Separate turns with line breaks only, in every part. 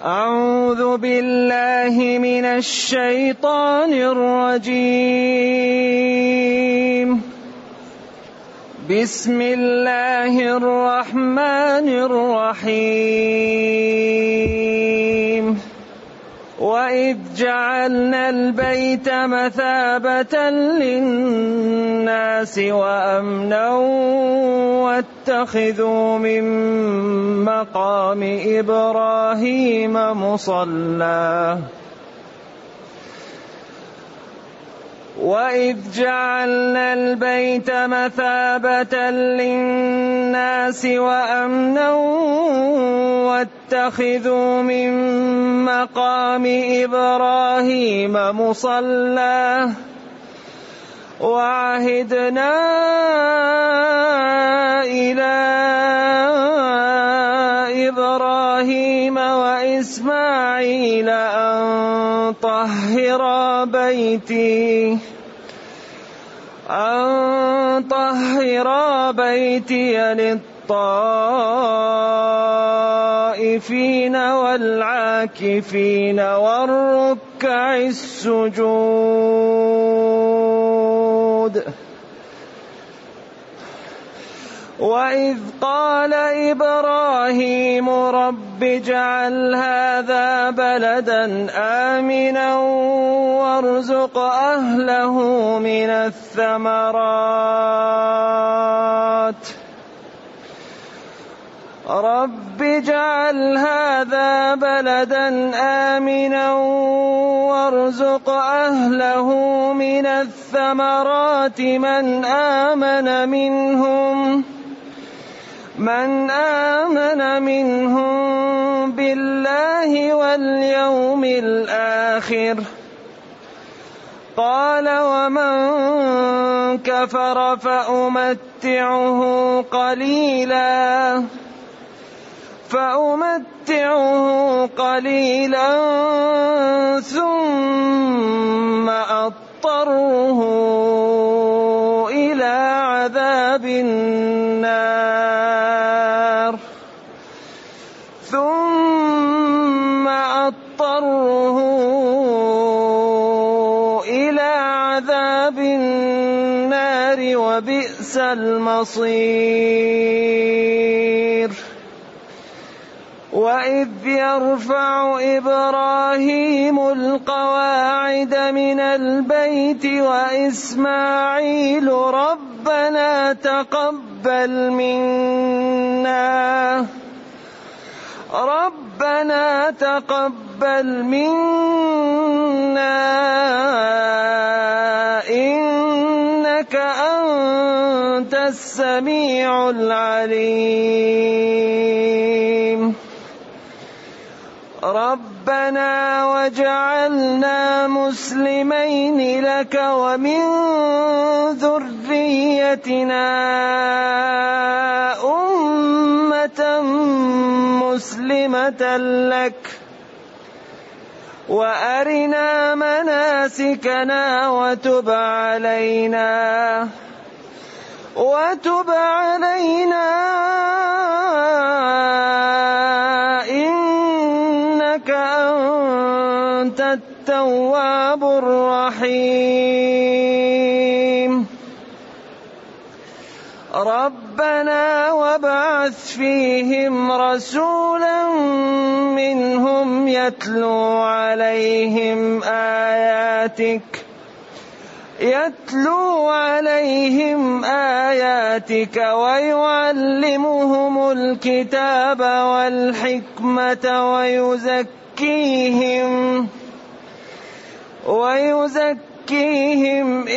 أعوذ بالله من الشيطان الرجيم. بسم الله الرحمن الرحيم. وإذ جعلنا البيت مثابة للناس وأمنا واتخذوا من مقام إبراهيم مصلى وإذ جعلنا البيت مثابة للناس وأمنا واتخذوا من مقام إبراهيم مصلى وعهدنا إلى إبراهيم وإسماعيل أن طهرا بيتي للطائفين والعاكفين والركع السجود. وإذ قال إبراهيم رب اجعل هذا بلدا آمنا وارزق أهله من الثمرات من آمن منهم بالله واليوم الآخر. قال ومن كفر فأمتعه قليلا ثم أضطره إلى عذاب النار وبئس المصير. وإذ يرفع إبراهيم القواعد من البيت وإسماعيل ربنا تقبل منا إنك أنت السميع العليم. ربنا واجعلنا مسلمين لك ومن ذريتنا أمة مسلمة لك وأرنا مناسكنا وتب علينا إنك أنت التواب الرحيم. ربنا وابعث فيهم رسولا منهم يتلو عليهم آياتك ويعلمهم الكتاب والحكمة ويزكيهم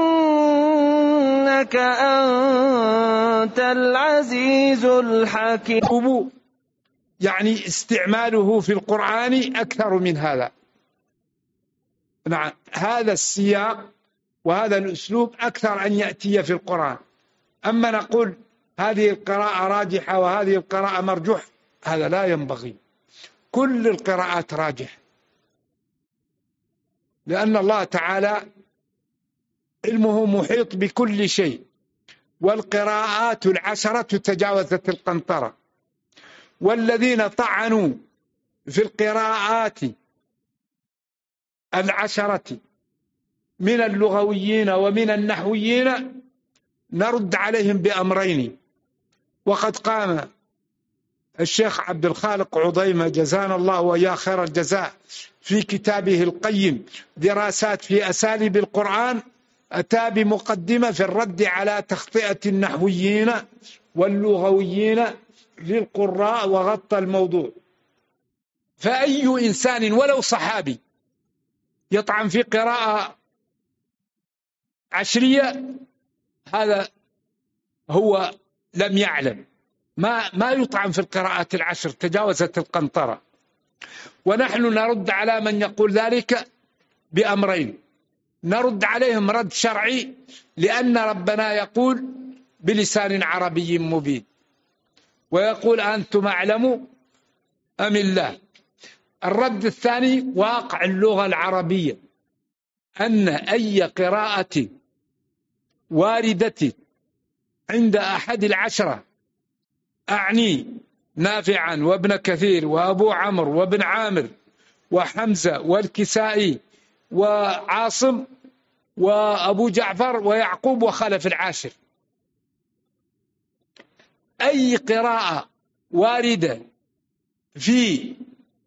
إنك أنت العزيز الحكيم.
يعني استعماله في القرآن أكثر من هذا. نعم، هذا السياق وهذا الأسلوب أكثر أن يأتي في القرآن. أما نقول هذه القراءة راجحة وهذه القراءة مرجوح، هذا لا ينبغي. كل القراءات راجح، لأن الله تعالى علمه محيط بكل شيء، والقراءات 10 تجاوزت القنطرة. والذين طعنوا في القراءات العشرة من اللغويين ومن النحويين نرد عليهم بأمرين. وقد قام الشيخ عبد الخالق عضيمة جزانا الله وإياه خير الجزاء في كتابه القيم دراسات في أساليب القرآن، أتى بمقدمة في الرد على تخطئة النحويين واللغويين للقراء وغطى الموضوع. فأي إنسان ولو صحابي يطعن في قراءة عشرية هذا هو لم يعلم، ما يطعن في القراءات العشر، تجاوزت القنطرة. ونحن نرد على من يقول ذلك بأمرين: نرد عليهم رد شرعي لأن ربنا يقول بلسان عربي مبين، ويقول أنتم أعلم أم الله. الرد الثاني واقع اللغة العربية، أن أي قراءة واردة عند أحد العشرة، أعني نافعا وابن كثير وأبو عمرو وابن عامر وحمزة والكسائي وعاصم وأبو جعفر ويعقوب وخلف العاشر، أي قراءة واردة في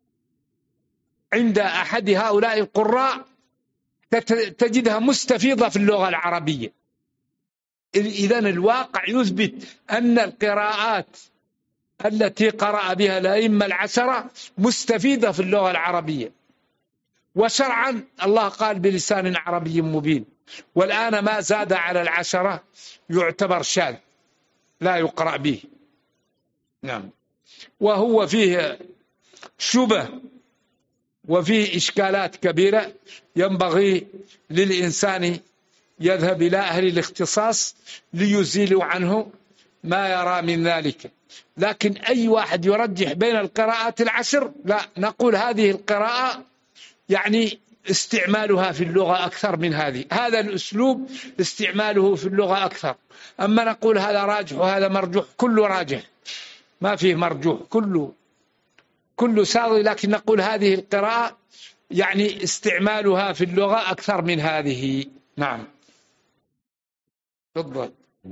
عند أحد هؤلاء القراء تجدها مستفيضة في اللغة العربية. إذن الواقع يثبت أن القراءات التي قرأ بها الأئمة العشرة مستفيدة في اللغة العربية. وشرعا الله قال بلسان عربي مبين، والآن ما زاد على العشرة يعتبر شاذ لا يقرأ به. نعم. وهو فيه شبه وفيه إشكالات كبيرة، ينبغي للإنسان يذهب إلى أهل الاختصاص ليزيلوا عنه ما يرى من ذلك. لكن أي واحد يرجح بين القراءات العشر، لا، نقول هذه القراءة يعني استعمالها في اللغة أكثر من هذه، هذا الأسلوب استعماله في اللغة أكثر. أما نقول هذا راجح وهذا مرجوح، كله راجح ما فيه مرجوح، كله ساوي. لكن نقول هذه القراءة يعني استعمالها في اللغة أكثر من هذه. نعم. تفضل.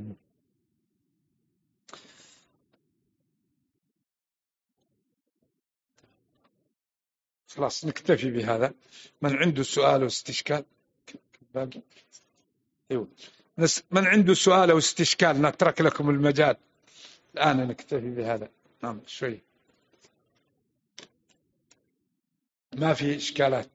خلاص نكتفي بهذا. من عنده سؤال أو استشكال باقي؟ أيوة. من عنده سؤال أو استشكال نترك لكم المجال الآن، نكتفي بهذا. نعم شوي ما في إشكالات.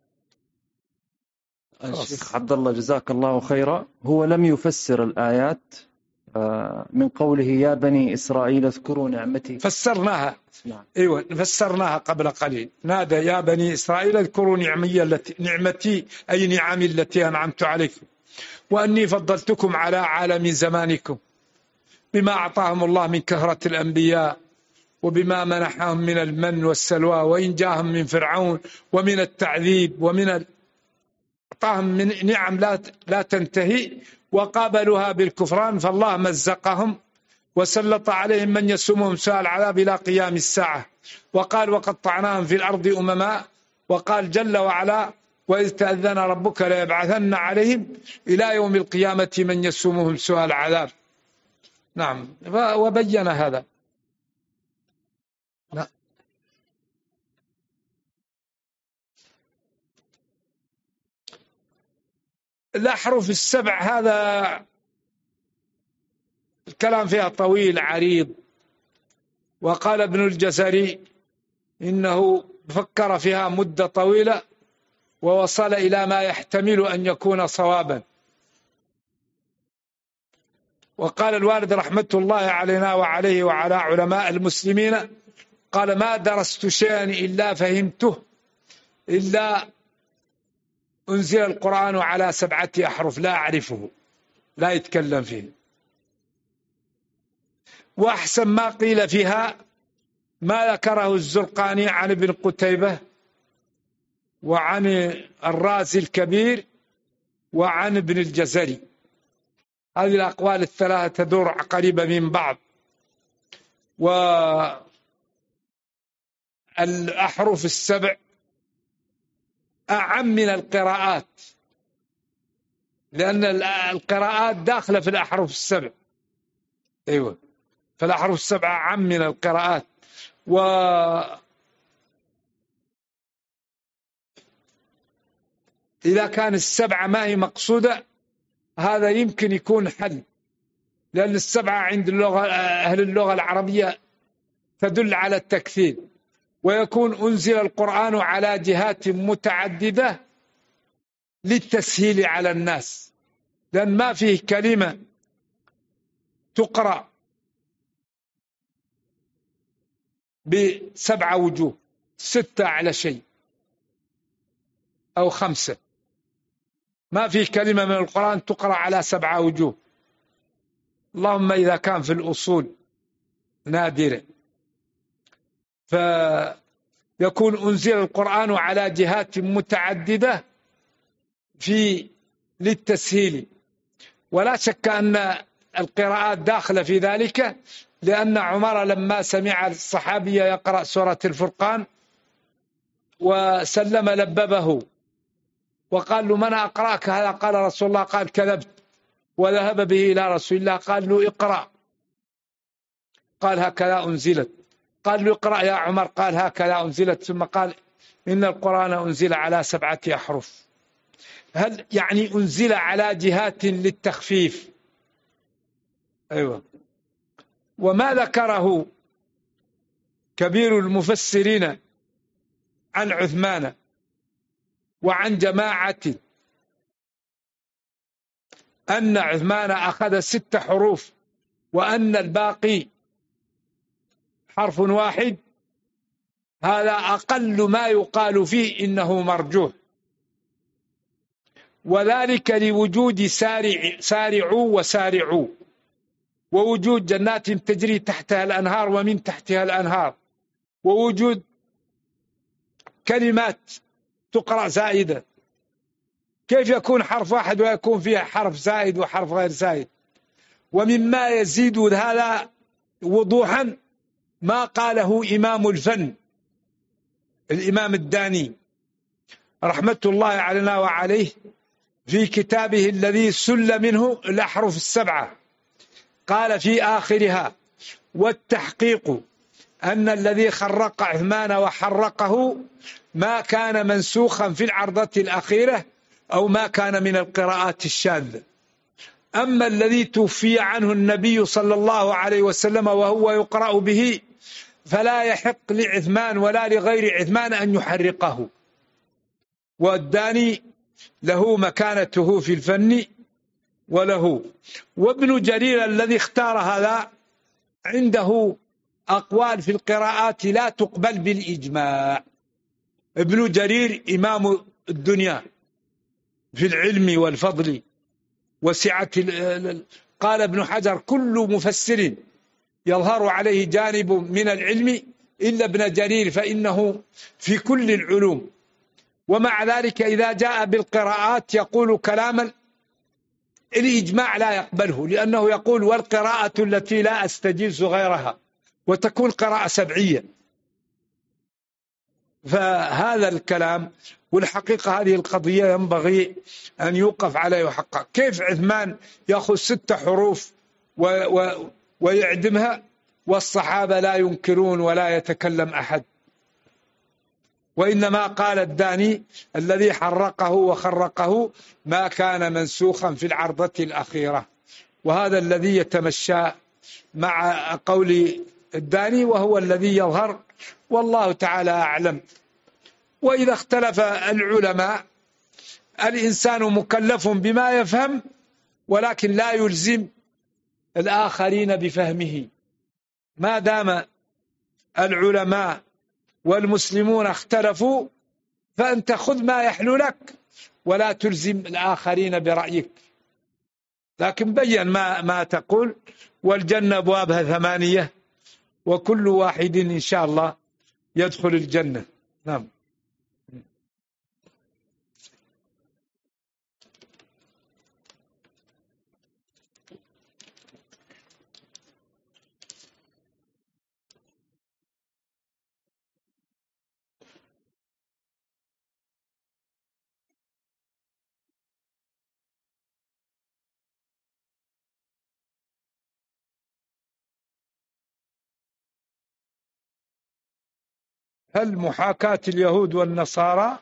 الشيخ عبد الله جزاك الله خيرا، هو لم يفسر الآيات من قوله يا بني إسرائيل اذكروا نعمتي.
فسرناها.
نعم.
أيوة فسرناها قبل قليل. نادى يا بني إسرائيل اذكروا نعمتي أي نعمي التي أنعمت عليكم، وأني فضلتكم على عالم زمانكم بما أعطاهم الله من كثرة الأنبياء، وبما منحهم من المن والسلوى، وإن جاءهم من فرعون، ومن التعذيب، ومن أعطاهم من نعم لا تنتهي، وقابلوها بالكفران، فالله مزقهم وسلط عليهم من يسومهم سوء العذاب إلى قيام الساعة. وقال وقطعناهم في الأرض أمما، وقال جل وعلا وإذ تأذن ربك ليبعثن عليهم إلى يوم القيامة من يسومهم سوء العذاب. نعم. وبين هذا. لا. الأحرف السبع هذا الكلام فيها طويل عريض. وقال ابن الجزري إنه فكر فيها مدة طويلة ووصل إلى ما يحتمل أن يكون صوابا. وقال الوالد رحمة الله علينا وعليه وعلى علماء المسلمين، قال ما درست شيئا إلا فهمته إلا أنزل القرآن على 7 أحرف لا أعرفه، لا يتكلم فيه. وأحسن ما قيل فيها ما ذكره الزرقاني عن ابن قتيبة وعن الرازي الكبير وعن ابن الجزري. هذه الأقوال الثلاثة تدور قريبة من بعض. الأحرف السبع أعم من القراءات، لأن القراءات داخلة في الأحرف السبع. أيوة، فالأحرف السبع أعم من القراءات. وإذا كان السبعة ما هي مقصودة هذا يمكن يكون حل، لأن السبعة عند أهل اللغة العربية تدل على التكثير، ويكون أنزل القرآن على جهات متعددة للتسهيل على الناس، لأن ما فيه كلمة تقرأ ب7 وجوه، 6 على شيء أو 5. ما فيه كلمة من القرآن تقرأ على 7 وجوه، اللهم إذا كان في الأصول نادرة. فيكون أنزل القرآن على جهات متعددة للتسهيل، ولا شك أن القراءات داخلة في ذلك، لأن عمر لما سمع الصحابي يقرأ سورة الفرقان وسلم لببه وقال له: من أقرأك هذا؟ قال: رسول الله. قال: كذبت. وذهب به إلى رسول الله قال له: اقرأ. قال: هكذا أنزلت. قال له: اقرأ يا عمر. قال: هكذا أنزلت. ثم قال: إن القرآن أنزل على 7 أحرف. هل يعني أنزل على جهات للتخفيف؟ أيوة. وما ذكره كبير المفسرين عن عثمان وعن جماعة أن عثمان أخذ 6 حروف وأن الباقي حرف واحد، هذا أقل ما يقال فيه إنه مرجوح، وذلك لوجود سارعوا وسارعوا، ووجود جنات تجري تحتها الأنهار ومن تحتها الأنهار، ووجود كلمات تقرأ زائدة. كيف يكون حرف واحد ويكون فيها حرف زائد وحرف غير زائد؟ ومما يزيد هذا وضوحا ما قاله إمام الفن الإمام الداني رحمة الله علينا وعليه في كتابه الذي سل منه الأحرف السبعة. قال في آخرها: والتحقيق أن الذي خرق عثمان وحرقه ما كان منسوخا في العرضة الأخيرة أو ما كان من القراءات الشاذة. أما الذي توفي عنه النبي صلى الله عليه وسلم وهو يقرأ به فلا يحق لعثمان ولا لغير عثمان أن يحرقه. والداني له مكانته في الفن وله. وابن جرير الذي اختار هذا عنده أقوال في القراءات لا تقبل بالإجماع. ابن جرير إمام الدنيا في العلم والفضل وسعة. قال ابن حجر: كل مفسر يظهر عليه جانب من العلم إلا ابن جرير فإنه في كل العلوم. ومع ذلك إذا جاء بالقراءات يقول كلاما الإجماع لا يقبله، لأنه يقول: والقراءة التي لا أستجيز غيرها، وتكون قراءة سبعية. فهذا الكلام، والحقيقة هذه القضية ينبغي أن يوقف عليه وحقق. كيف عثمان يأخذ 6 حروف ويعدمها والصحابة لا ينكرون ولا يتكلم أحد؟ وإنما قال الداني: الذي حرقه وخرقه ما كان منسوخا في العرضة الأخيرة. وهذا الذي يتمشى مع قول الداني وهو الذي يظهر، والله تعالى أعلم. وإذا اختلف العلماء الإنسان مكلف بما يفهم، ولكن لا يلزم الآخرين بفهمه. ما دام العلماء والمسلمون اختلفوا فأنت خذ ما يحلو لك ولا تلزم الآخرين برأيك، لكن بين ما تقول. والجنة أبوابها 8 وكل واحد إن شاء الله يدخل الجنة. نعم. هل محاكاة اليهود والنصارى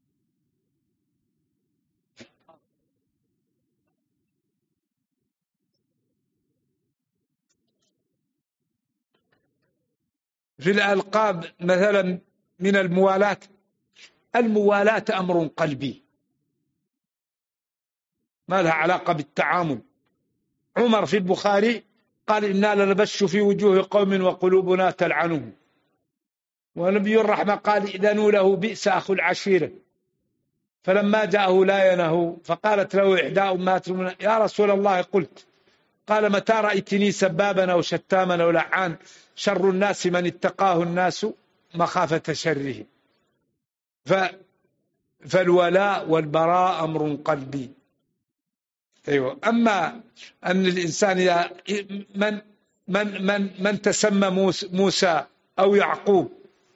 في الألقاب مثلا من الموالاة؟ الموالاة أمر قلبي ما لها علاقة بالتعامل. عمر في البخاري قال إنا لنبش في وجوه قوم وقلوبنا تلعنهم، ونبي الرحمة قال إذنوا له بئس أخو العشيرة. فلما جاءه لا ينهو فقالت له إحدى أمهاتهم يا رسول الله قلت، قال متى رأيتني سبابا أو شتاما أو لعان، شر الناس من اتقاه الناس مخافة شره. فالولاء والبراء أمر قلبي. أيوة. أما أن الإنسان من تسمى موسى أو يعقوب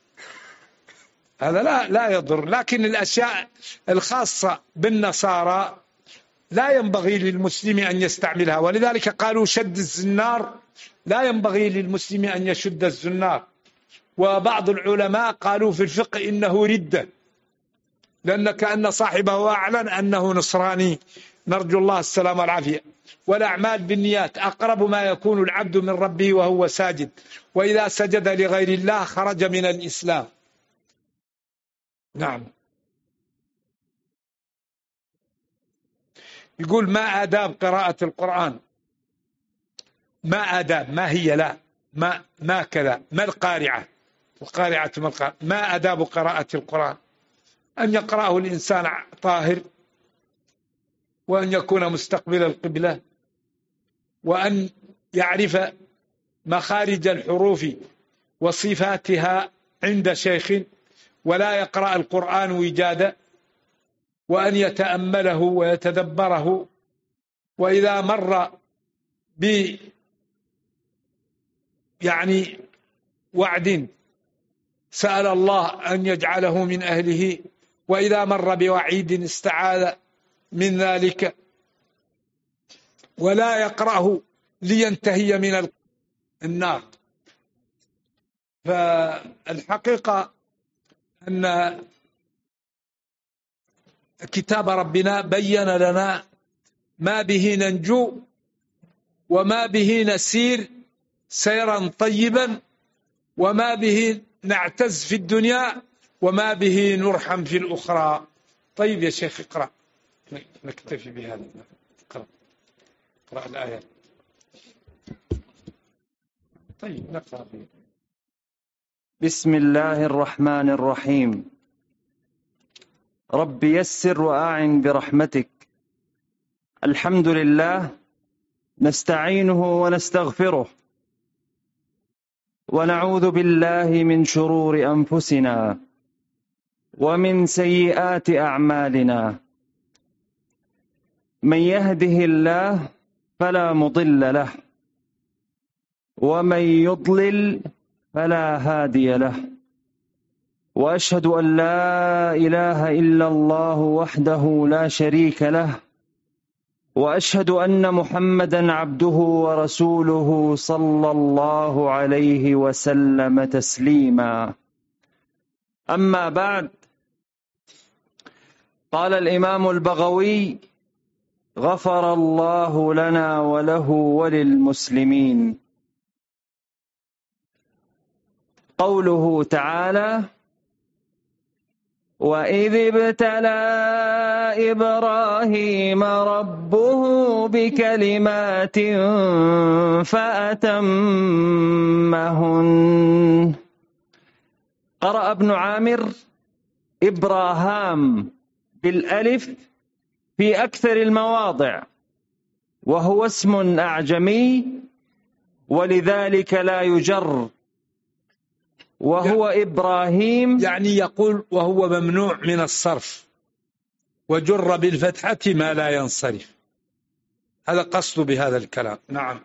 هذا لا يضر، لكن الأشياء الخاصة بالنصارى لا ينبغي للمسلم أن يستعملها، ولذلك قالوا شد الزنار، لا ينبغي للمسلم أن يشد الزنار. وبعض العلماء قالوا في الفقه إنه ردة، لأن كأن صاحبه أعلن أنه نصراني، نرجو الله السلام والعافية. والأعمال بالنيات، أقرب ما يكون العبد من ربه وهو ساجد، وإذا سجد لغير الله خرج من الإسلام. نعم. يقول ما آداب قراءة القرآن؟ ما آداب، ما هي، لا ما كذا، ما القارعة، القارعة ما آداب قراءة القرآن؟ أن يقرأه الإنسان طاهر، وأن يكون مستقبل القبلة، وأن يعرف مخارج الحروف وصفاتها عند شيخ، ولا يقرأ القرآن وجادا، وأن يتأمله ويتدبره. وإذا مر وعد سأل الله أن يجعله من أهله، وإذا مر بوعيد استعاذ من ذلك، ولا يقرأه لينتهي من النار. فالحقيقة أن كتاب ربنا بين لنا ما به ننجو وما به نسير سيرا طيبا، وما به نعتز في الدنيا وما به نرحم في الأخرى. طيب يا شيخ اقرأ، نكتفي بهذا. اقرأ الآية. طيب نقرأ.
بسم الله الرحمن الرحيم. رب يسر وأعن برحمتك. الحمد لله نستعينه ونستغفره، ونعوذ بالله من شرور أنفسنا ومن سيئات أعمالنا. من يهده الله فلا مضل له، ومن يضلل فلا هادي له. وأشهد أن لا إله إلا الله وحده لا شريك له، وأشهد أن محمدا عبده ورسوله صلى الله عليه وسلم تسليما. أما بعد، قال الإمام البغوي غفر الله لنا وله وللمسلمين. قوله تعالى: وإذ ابتلى إبراهيم ربه بكلمات فأتمهن. قرأ ابن عامر إبراهام بالألف في أكثر المواضع، وهو اسم أعجمي ولذلك لا يجر، وهو إبراهيم،
يعني يقول وهو ممنوع من الصرف، وجر بالفتحة ما لا ينصرف. هذا قصد بهذا الكلام. نعم.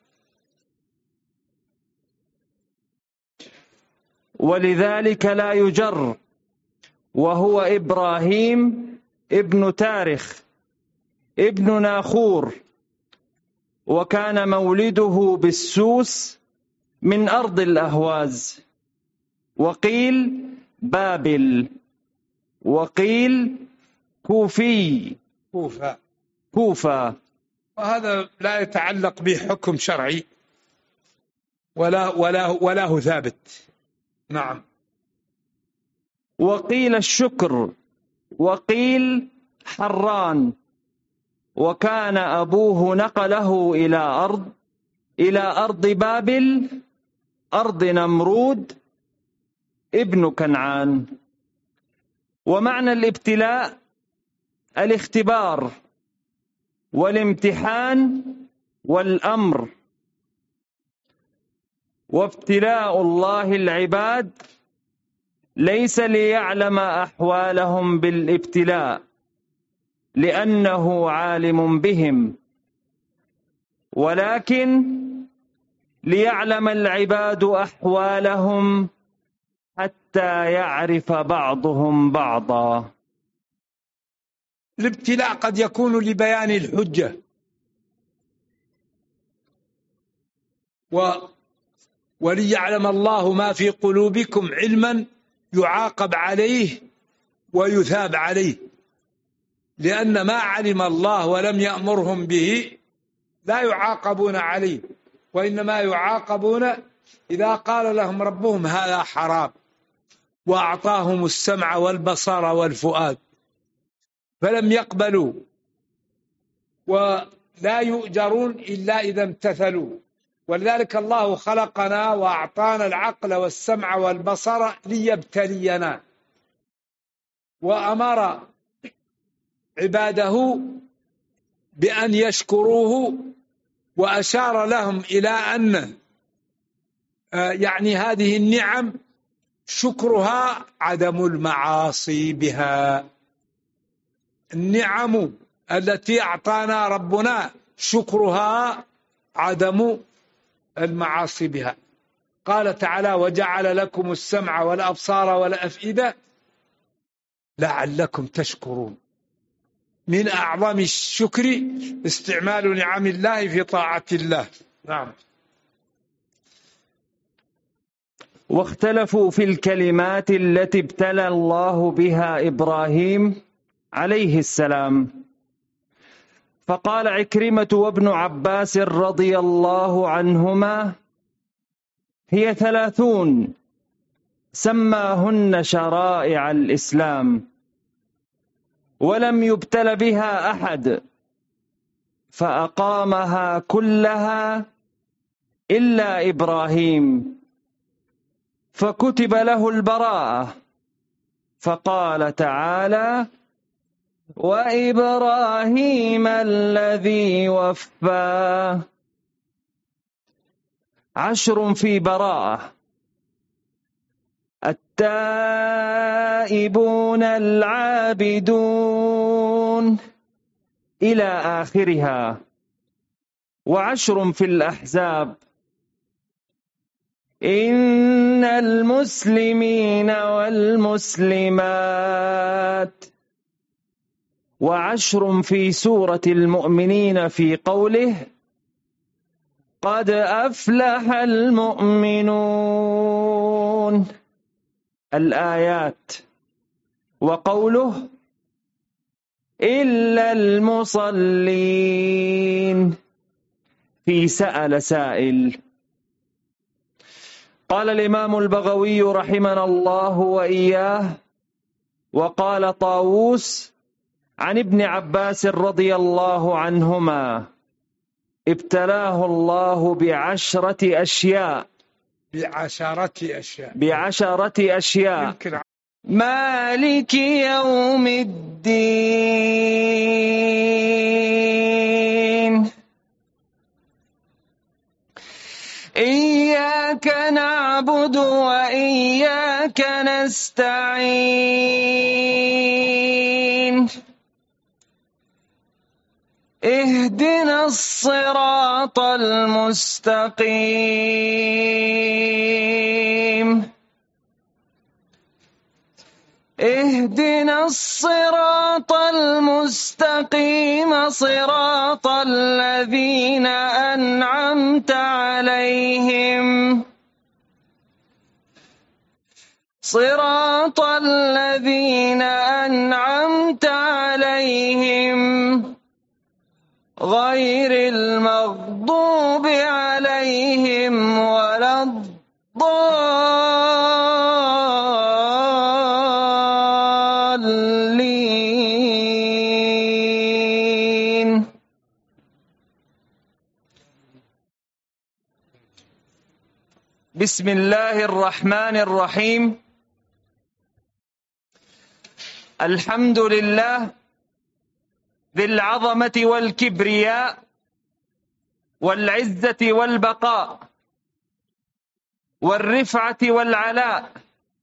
ولذلك لا يجر، وهو إبراهيم ابن تارخ ابن ناخور، وكان مولده بالسوس من أرض الأهواز، وقيل بابل، وقيل كوفي كوفة.
وهذا لا يتعلق بحكم شرعي ولا هو ثابت. نعم.
وقيل الشكر، وقيل حران، وكان أبوه نقله إلى أرض بابل، أرض نمرود ابن كنعان. ومعنى الابتلاء الاختبار والامتحان والأمر. وابتلاء الله العباد ليس ليعلم أحوالهم بالابتلاء لأنه عالم بهم، ولكن ليعلم العباد أحوالهم حتى يعرف بعضهم بعضا.
الابتلاء قد يكون لبيان الحجة، وليعلم الله ما في قلوبكم علما يعاقب عليه ويثاب عليه، لأن ما علم الله ولم يأمرهم به لا يعاقبون عليه، وإنما يعاقبون إذا قال لهم ربهم هذا حرام وأعطاهم السمع والبصر والفؤاد فلم يقبلوا، ولا يؤجرون إلا إذا امتثلوا. ولذلك الله خلقنا وأعطانا العقل والسمع والبصر ليبتلينا، وأمر عباده بأن يشكروه، وأشار لهم إلى أن يعني هذه النعم شكرها عدم المعاصي بها. النعم التي أعطانا ربنا شكرها عدم المعاصي بها. قال تعالى: وجعل لكم السمع والأبصار والأفئدة لعلكم تشكرون. من أعظم الشكر استعمال نعم الله في طاعة الله. نعم.
واختلفوا في الكلمات التي ابتلى الله بها إبراهيم عليه السلام، فقال عكرمة وابن عباس رضي الله عنهما: هي 30 سماهن شرائع الإسلام، ولم يبتل بها أحد فأقامها كلها إلا إبراهيم، فكتب له البراءة. فقال تعالى: وإبراهيم الذي وفى. 10 في براءة: التائبون العابدون إلى آخرها. 10 في الأحزاب: إن المسلمين والمسلمات. 10 في سورة المؤمنين في قوله: قد أفلح المؤمنون، الآيات. وقوله: إلا المصلين في سأل سائل. قال الإمام البغوي رحمنا الله وإياه: وقال طاووس عن ابن عباس رضي الله عنهما: ابتلاه الله ب10 أشياء. ب10 أشياء.
مالك يوم الدين، إياك نعبد وإياك نستعين، اهدنا الصراط المستقيم، اهدنا الصراط المستقيم، صراط الذين أنعمت عليهم، صراط الذين أنعمت عليهم غير المغضوب عليهم ولا الضالين. بسم الله الرحمن الرحيم. الحمد لله ذي العظمة والكبرياء والعزة والبقاء والرفعة والعلاء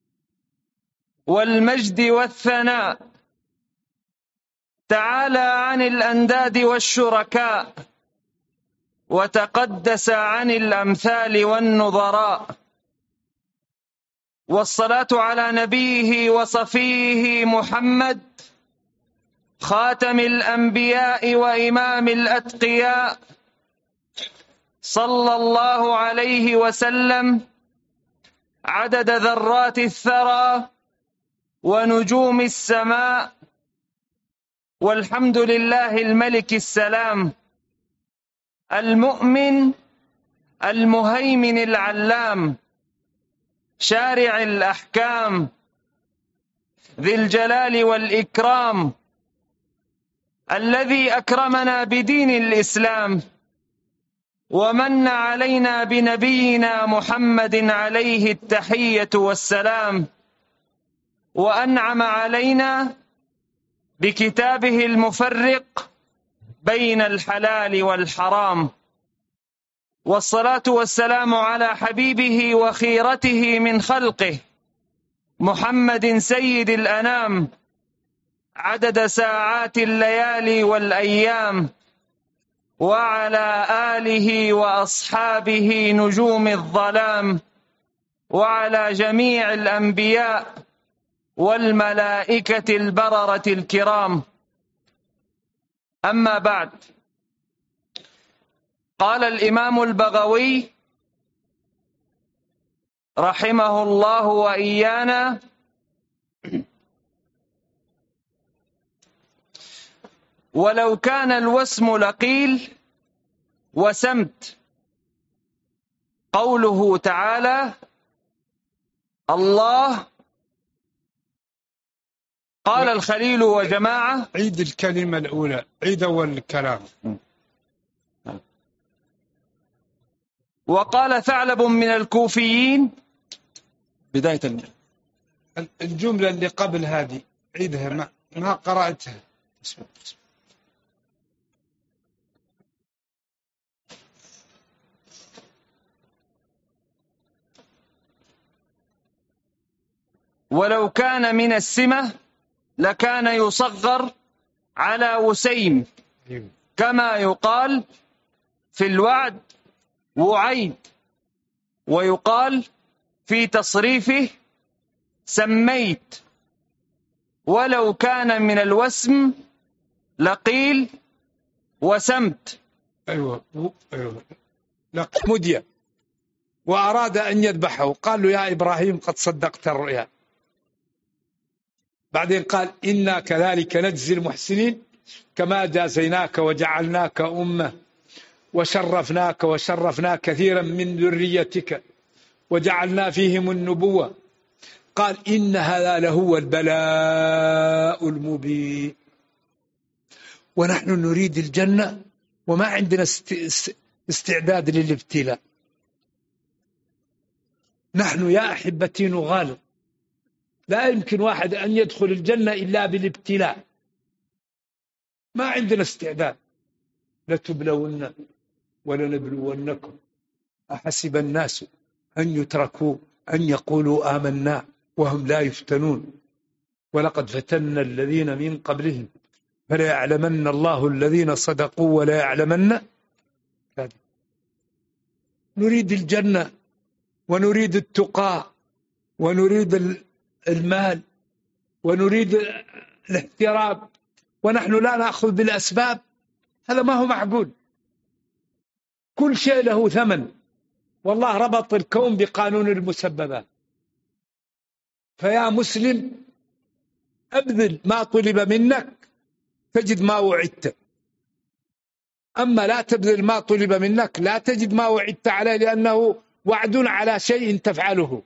والمجد والثناء، تعالى عن الأنداد والشركاء وتقدس عن الأمثال والنظراء، والصلاة على نبيه وصفيه محمد خاتم الأنبياء وإمام الأتقياء، صلى الله عليه وسلم عدد ذرات الثرى ونجوم السماء. والحمد لله الملك السلام المؤمن المهيمن العلام، شارع الأحكام ذي الجلال والإكرام، الذي أكرمنا بدين الإسلام ومن علينا بنبينا محمد عليه التحية والسلام، وأنعم علينا بكتابه المفرق بين الحلال والحرام. والصلاة والسلام على حبيبه وخيرته من خلقه محمد سيد الأنام، عدد ساعات الليالي والأيام، وعلى آله وأصحابه نجوم الظلام، وعلى جميع الأنبياء والملائكة البررة الكرام. أما بعد، قال الإمام البغوي رحمه الله وإيانا: ولو كان الوسم لقيل وسمت. قوله تعالى: الله قال الخليل وجماعة.
عيد الكلمة الأولى، عيد أول الكلام.
وقال ثعلب من الكوفيين.
بداية
الجملة اللي قبل هذه عيدها، ما قرأتها.
ولو كان من السمة لكان يصغر على وسيم، كما يقال في الوعد وعيد، ويقال في تصريفه سميت. ولو كان من الوسم لقيل وسمت.
أيوة. مدية وأراد أن يذبحه، قال له: يا إبراهيم قد صدقت الرؤيا. بعدين قال: إنا كذلك نجزي المحسنين كما جازيناك وجعلناك أمة وشرفنا كثيرا من ذريتك وجعلنا فيهم النبوة. قال: إن هذا لهو البلاء المبين، ونحن نريد الجنة وما عندنا استعداد للابتلاء. نحن يا أحبتي نغالب، لا يمكن واحد أن يدخل الجنة إلا بالابتلاء. ما عندنا استعداد. لتبلون ولنبلونكم أحسب الناس أن يتركوا أن يقولوا آمنا وهم لا يفتنون ولقد فتنا الذين من قبلهم فلا يعلمن الله الذين صدقوا ولا يعلمن. نريد الجنة ونريد التقى ونريد المال ونريد الاحترام، ونحن لا نأخذ بالأسباب. هذا ما هو معقول. كل شيء له ثمن، والله ربط الكون بقانون المسببات. فيا مسلم أبذل ما طلب منك تجد ما وعدت، أما لا تبذل ما طلب منك لا تجد ما وعدت عليه، لأنه وعد على شيء تفعله.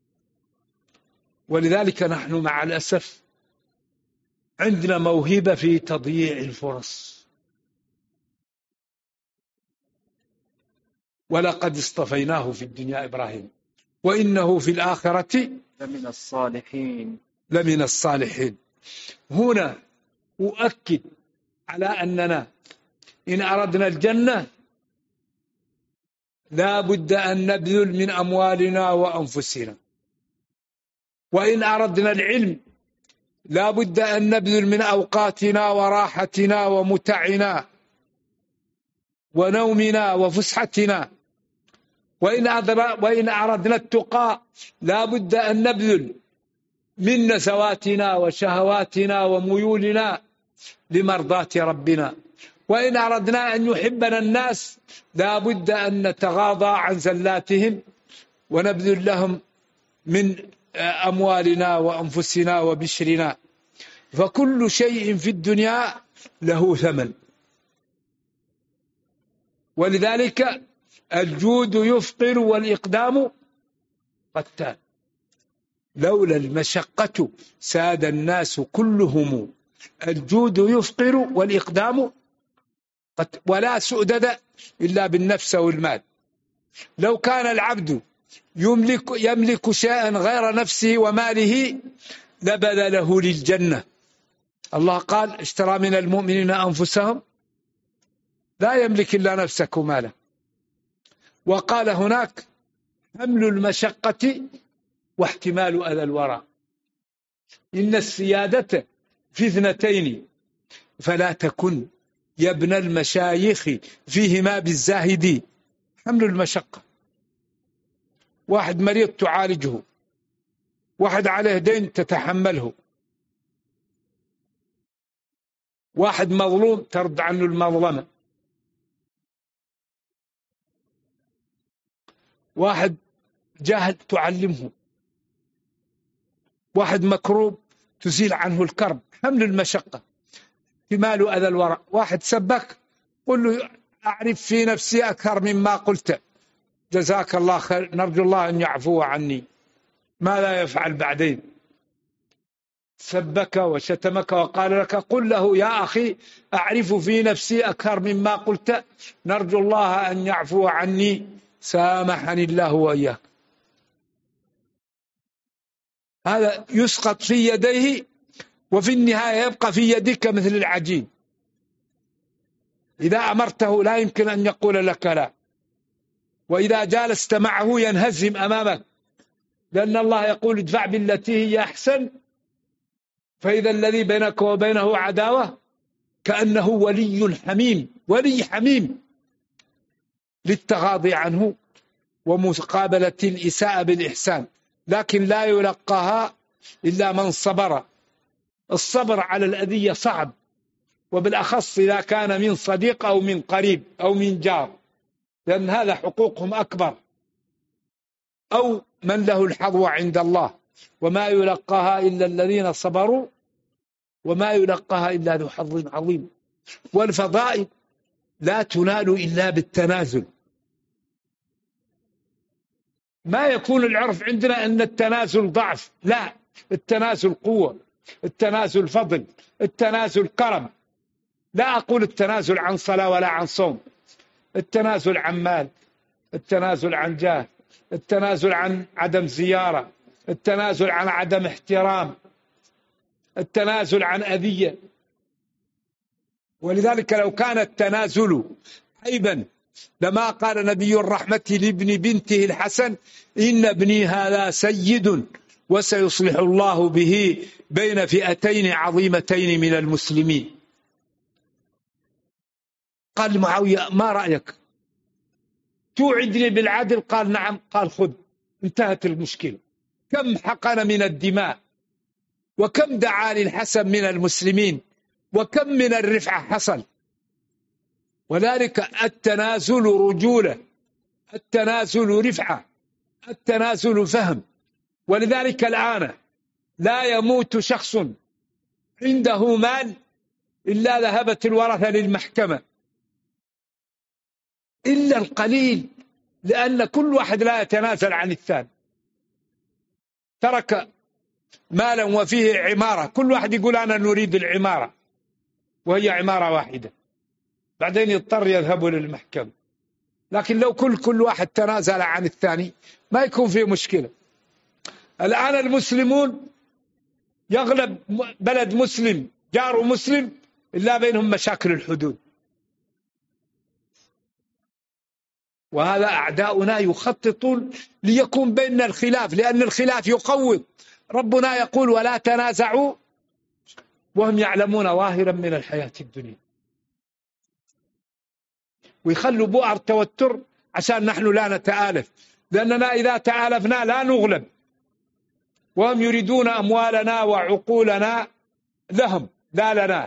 ولذلك نحن مع الأسف عندنا موهبة في تضييع الفرص. ولقد اصطفيناه في الدنيا إبراهيم وإنه في الآخرة لمن الصالحين. هنا أؤكد على أننا إن أردنا الجنة لا بد أن نبذل من أموالنا وأنفسنا، وإن أردنا العلم لا بد أن نبذل من أوقاتنا وراحتنا ومتعنا ونومنا وفسحتنا، وإن أردنا التقى لا بد أن نبذل من نزواتنا وشهواتنا وميولنا لمرضاة ربنا، وإن أردنا أن يحبنا الناس لا بد أن نتغاضى عن زلاتهم ونبذل لهم من أموالنا وأنفسنا وبشرنا. فكل شيء في الدنيا له ثمن، ولذلك الجود يفقر والإقدام قتال. لولا المشقة ساد الناس كلهم، الجود يفقر والإقدام ولا سؤدد إلا بالنفس والمال. لو كان العبد يملك شيئا غير نفسه وماله لبذله للجنة. الله قال اشترى من المؤمنين أنفسهم، لا يملك إلا نفسك وماله. وقال هناك حمل المشقة واحتمال أذى الورى. إن السيادة في اثنتين فلا تكن يا ابن المشايخ فيهما بالزاهد. حمل المشقة، واحد مريض تعالجه، واحد عليه دين تتحمله، واحد مظلوم ترد عنه المظلمة، واحد جاهل تعلمه، واحد مكروب تزيل عنه الكرب. حمل المشقة احتمال أذى الورع. واحد سبك قل له أعرف في نفسي أكثر مما قلت، جزاك الله خير، نرجو الله أن يعفو عني، ماذا يفعل بعدين؟ سبك وشتمك وقال لك قل له يا أخي أعرف في نفسي أكثر مما قلت، نرجو الله أن يعفو عني، سامحني الله وإياك. هذا يسقط في يديه وفي النهاية يبقى في يدك مثل العجين. إذا أمرته لا يمكن أن يقول لك لا، وإذا جالست معه ينهزم أمامك، لأن الله يقول ادفع بالتي هي أحسن فإذا الذي بينك وبينه عداوة كأنه ولي حميم. ولي حميم للتغاضي عنه ومقابلة الإساءة بالإحسان، لكن لا يلقاها إلا من صبر. الصبر على الأذية صعب، وبالأخص إذا كان من صديق أو من قريب أو من جار، لأن هذا حقوقهم أكبر، أو من له الحظوة عند الله. وما يلقاها إلا الذين صبروا وما يلقاها إلا ذو حظ عظيم. والفضائل لا تنال إلا بالتنازل. ما يكون العرف عندنا أن التنازل ضعف، لا، التنازل قوة، التنازل فضل، التنازل كرم. لا أقول التنازل عن صلاة ولا عن صوم، التنازل عن مال، التنازل عن جاه، التنازل عن عدم زيارة، التنازل عن عدم احترام، التنازل عن أذية. ولذلك لو كان التنازل عيبا لما قال نبي الرحمة لابن بنته الحسن إن ابني هذا سيد وسيصلح الله به بين فئتين عظيمتين من المسلمين. قال معاوية ما رأيك؟ توعدني بالعدل؟ قال نعم. قال خذ، انتهت المشكلة. كم حقن من الدماء، وكم دعا للحسن من المسلمين، وكم من الرفعة حصل. وذلك التنازل رجولة، التنازل رفعة، التنازل فهم. ولذلك الآن لا يموت شخص عنده مال إلا ذهبت الورثة للمحكمة إلا القليل، لأن كل واحد لا يتنازل عن الثاني. ترك مالا وفيه عمارة، كل واحد يقول أنا نريد العمارة وهي عمارة واحدة، بعدين يضطر يذهب للمحكمة. لكن لو كل واحد تنازل عن الثاني ما يكون فيه مشكلة. الآن المسلمون يغلب بلد مسلم جار مسلم إلا بينهم مشاكل الحدود، وهذا أعداؤنا يخططون ليكون بيننا الخلاف، لأن الخلاف يقوض. ربنا يقول ولا تنازعوا وهم يعلمون ظاهرا من الحياة الدنيا، ويخلوا بؤر توتر عشان نحن لا نتآلف، لأننا إذا تآلفنا لا نغلب، وهم يريدون أموالنا وعقولنا لهم لا لنا.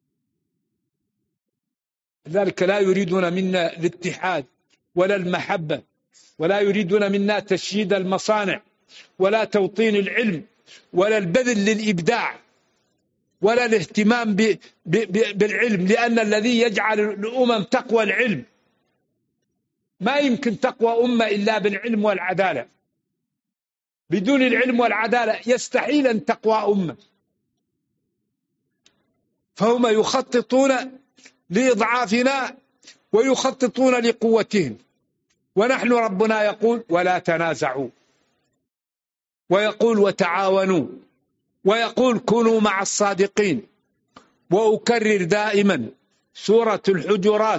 لذلك لا يريدون منا الاتحاد ولا المحبة، ولا يريدون منا تشييد المصانع ولا توطين العلم ولا البذل للإبداع ولا الاهتمام بالعلم، لأن الذي يجعل الأمم تقوى العلم. ما يمكن تقوى أمة إلا بالعلم والعدالة، بدون العلم والعدالة يستحيل أن تقوى أمة. فهم يخططون لإضعافنا ويخططون لقوتهم، ونحن ربنا يقول ولا تنازعوا، ويقول وتعاونوا، ويقول كونوا مع الصادقين. وأكرر دائما سورة الحجرات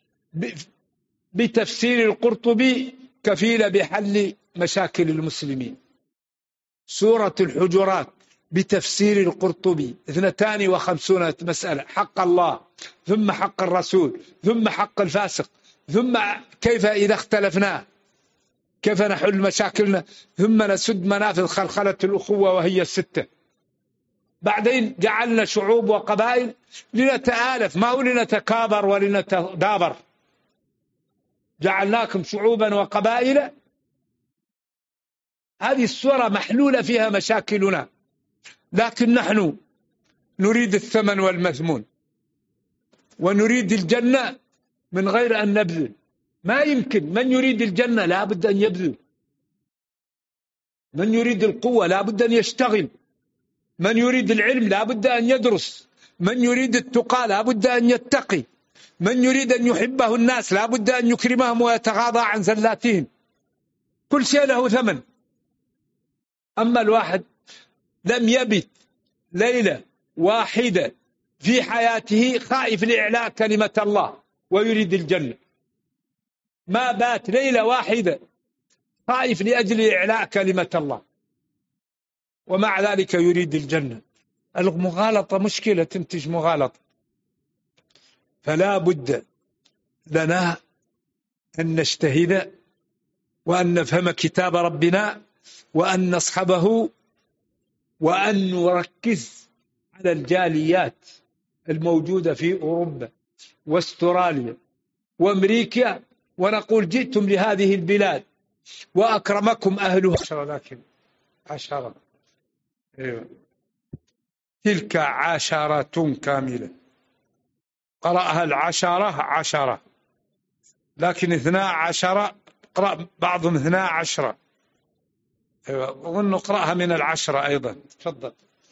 بتفسير القرطبي كفيلة بحل مشاكل المسلمين. سورة الحجرات بتفسير القرطبي 52 مسألة: حق الله، ثم حق الرسول، ثم حق الفاسق، ثم كيف إذا اختلفنا كيف نحل مشاكلنا، ثم نسد منافذ خلخلة الأخوة وهي 6. بعدين جعلنا شعوب وقبائل لنتآلف، ما هو لنتكابر ولنتدابر. جعلناكم شعوبا وقبائل. هذه السورة محلولة فيها مشاكلنا، لكن نحن نريد الثمن والمثمون، ونريد الجنة من غير أن نبذل. ما يمكن، من يريد الجنة لا بد أن يبذل، من يريد القوة لا بد أن يشتغل، من يريد العلم لا بد أن يدرس، من يريد التقى لا بد أن يتقي، من يريد أن يحبه الناس لا بد أن يكرمهم ويتغاضى عن زلاتهم. كل شيء له ثمن. أما الواحد لم يبت ليلة واحدة في حياته خائف لإعلاء كلمة الله ويريد الجنة، ما بات ليلة واحدة خائف لأجل إعلاء كلمة الله، ومع ذلك يريد الجنة. المغالطة مشكلة تنتج مغالطة. فلا بد لنا أن نجتهد وأن نفهم كتاب ربنا وأن نصحبه وأن نركز على الجاليات الموجودة في أوروبا واستراليا وأمريكا، ونقول جئتم لهذه البلاد وأكرمكم أهلها. لكن 10 تلك عشرة كاملة، قرأها 10 لكن 12 قرأ بعضهم 12. أظن نقرأها من 10 أيضا. تفضل.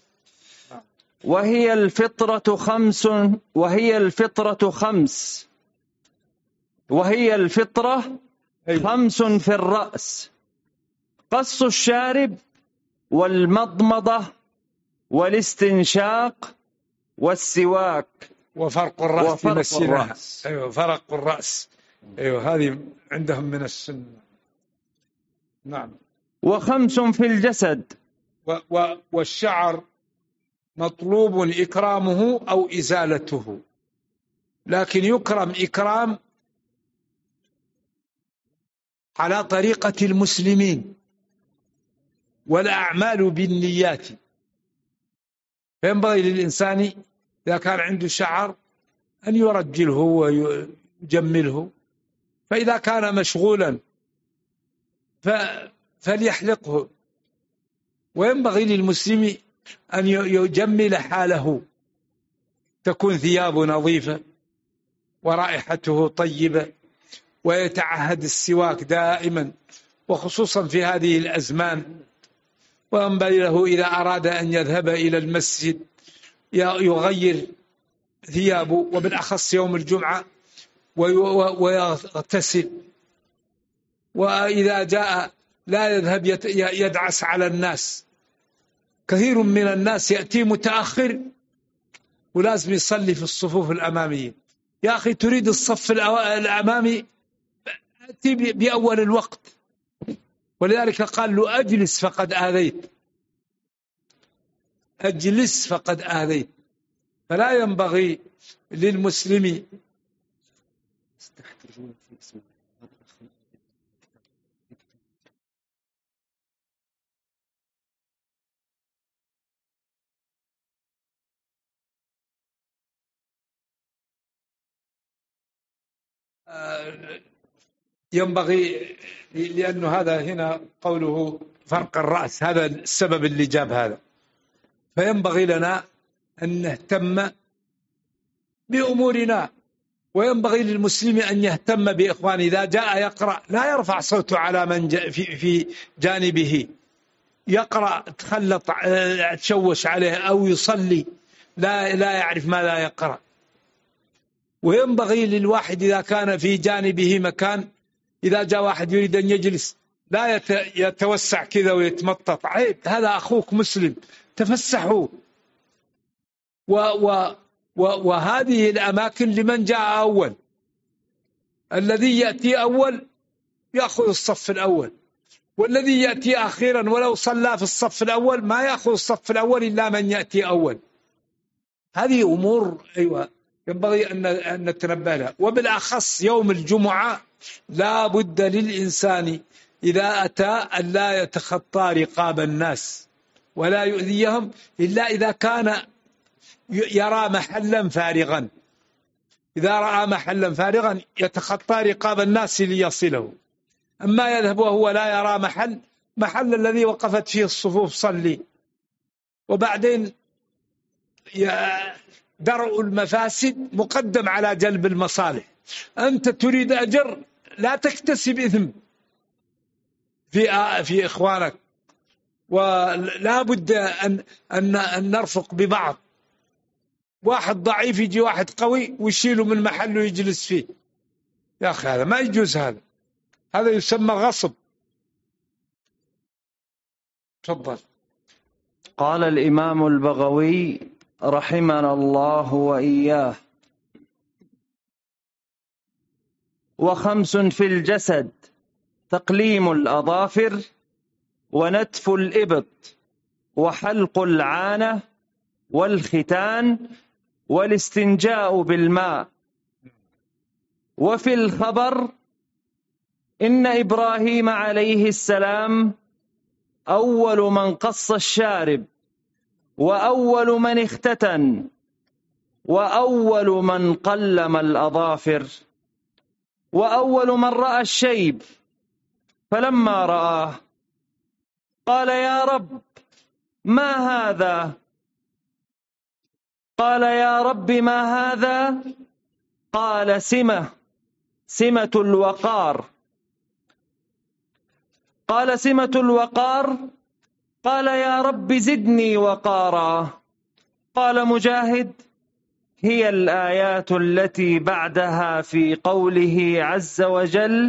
وهي الفطرة 5 وهي الفطرة 5 وهي الفطرة 5 في الرأس: قص الشارب، والمضمضة، والاستنشاق، والسواك.
وفرق الرأس يمثلها. أيوة، فرق الرأس. أيوة، هذه عندهم من السنة. نعم.
و5 في الجسد.
والشعر مطلوب إكرامه أو إزالته، لكن يكرم إكرام على طريقة المسلمين، والأعمال بالنيات. فينبغي للإنسان إذا كان عنده شعر أن يرجله ويجمله، فإذا كان مشغولا فليحلقه، وينبغي للمسلم أن يجمل حاله، تكون ثيابه نظيفة ورائحته طيبة، ويتعهد السواك دائما وخصوصا في هذه الأزمان. وينبغي له إذا أراد أن يذهب إلى المسجد يغير ثيابه، وبالأخص يوم الجمعة، ويغتسل. وإذا جاء لا يذهب يدعس على الناس. كثير من الناس يأتي متأخر ولازم يصلي في الصفوف الأمامية. يا أخي تريد الصف الأمامي، أتي بأول الوقت. ولذلك قال له أجلس فقد آذيت، أجلس فقد آذيت. فلا ينبغي للمسلم ينبغي، لأنه هذا هنا قوله فرق الرأس، هذا السبب اللي جاب هذا. فينبغي لنا أن نهتم بأمورنا، وينبغي للمسلم أن يهتم بإخوانه. إذا جاء يقرأ لا يرفع صوته على من في جانبه، يقرأ تخلط تشوش عليه، أو يصلي لا يعرف ما لا يقرأ. وينبغي للواحد إذا كان في جانبه مكان، إذا جاء واحد يريد أن يجلس لا يتوسع كذا ويتمطط، عيب، هذا أخوك مسلم، تفسحوا. وهذه الأماكن لمن جاء أول. الذي يأتي أول يأخذ الصف الأول، والذي يأتي أخيرا ولو صلى في الصف الأول ما يأخذ الصف الأول إلا من يأتي أول. هذه أمور ينبغي أن نتنبه لها. وبالأخص يوم الجمعة لا بد للإنسان إذا أتى أن لا يتخطى رقاب الناس ولا يؤذيهم إلا إذا كان يرى محلا فارغا. إذا رأى محلا فارغا يتخطى رقاب الناس ليصله. أما يذهب وهو لا يرى محل الذي وقفت فيه الصفوف صلي، وبعدين درء المفاسد مقدم على جلب المصالح. أنت تريد أجر، لا تكتسب إثم في إخوانك. ولا بد أن نرفق ببعض. واحد ضعيف يجي واحد قوي ويشيله من محله ويجلس فيه، يا أخي هذا ما يجوز، هذا يسمى غصب. تفضل.
قال الإمام البغوي رحمنا الله وإياه: وخمس في الجسد: تقليم الأظافر، ونتف الإبط، وحلق العانة، والختان، والاستنجاء بالماء. وفي الخبر إن إبراهيم عليه السلام أول من قص الشارب، وأول من اختتن، وأول من قلم الأظافر، وأول من رأى الشيب. فلما رآه قال: يا رب ما هذا؟ قال: يا رب ما هذا؟ قال: سمة الوقار. قال: سمة الوقار؟ قال: يا رب زدني وقارا. قال مجاهد: هي الآيات التي بعدها في قوله عز وجل: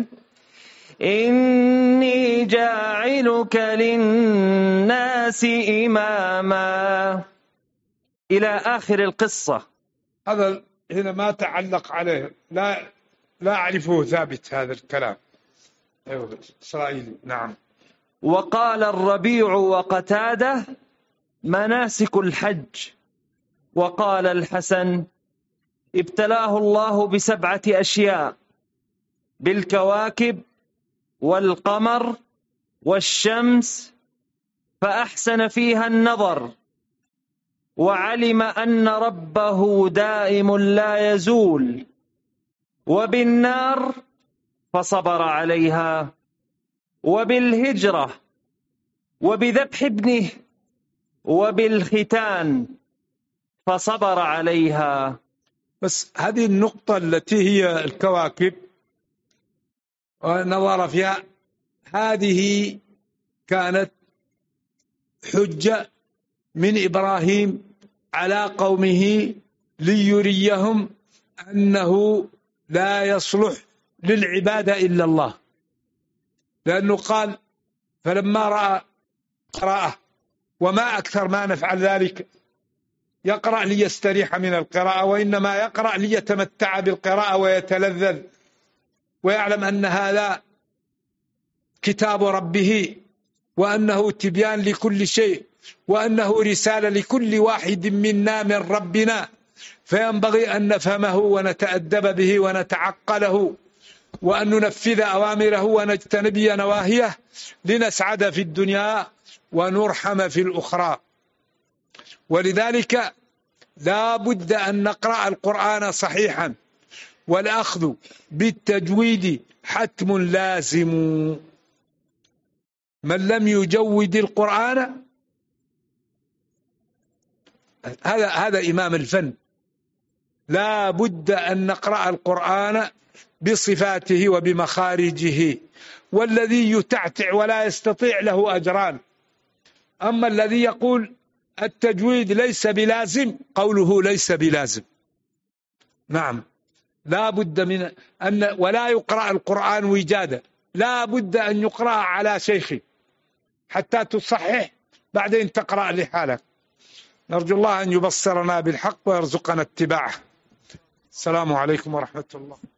إني جاعلك للناس إماما، إلى آخر القصة.
هذا هنا ما تعلق عليه، لا أعرفه ثابت هذا الكلام. أيوة إسرائيلي. نعم.
وقال الربيع وقتادة: مناسك الحج. وقال الحسن: ابتلاه الله ب7 أشياء: بالكواكب، والقمر، والشمس، فأحسن فيها النظر، وعلم أن ربه دائم لا يزول، وبالنار فصبر عليها، وبالهجرة وبذبح ابنه وبالختان فصبر عليها.
بس هذه النقطة التي هي الكواكب ونظر فيها، هذه كانت حجة من إبراهيم على قومه ليريهم أنه لا يصلح للعبادة إلا الله، لأنه قال فلما رأى قراءة، وما أكثر ما نفعل ذلك، يقرأ ليستريح من القراءة، وإنما يقرأ ليتمتع بالقراءة ويتلذذ ويعلم أن هذا كتاب ربه، وأنه تبيان لكل شيء، وأنه رسالة لكل واحد منا من ربنا، فينبغي أن نفهمه ونتأدب به ونتعقله، وأن ننفذ أوامره ونجتنب نواهيه لنسعد في الدنيا ونرحم في الأخرى. ولذلك لا بد أن نقرأ القرآن صحيحا، والأخذ بالتجويد حتم لازم. من لم يجود القرآن هذا إمام الفن. لا بد أن نقرأ القرآن بصفاته وبمخارجه، والذي يتعتع ولا يستطيع له أجران. أما الذي يقول التجويد ليس بلازم، قوله ليس بلازم. نعم، لا بد من أن ولا يقرأ القرآن وجادا، لا بد أن يقرأ على شيخ حتى تصحح، بعدين تقرأ لحالك. نرجو الله أن يبصرنا بالحق ويرزقنا اتباعه. السلام عليكم ورحمة الله.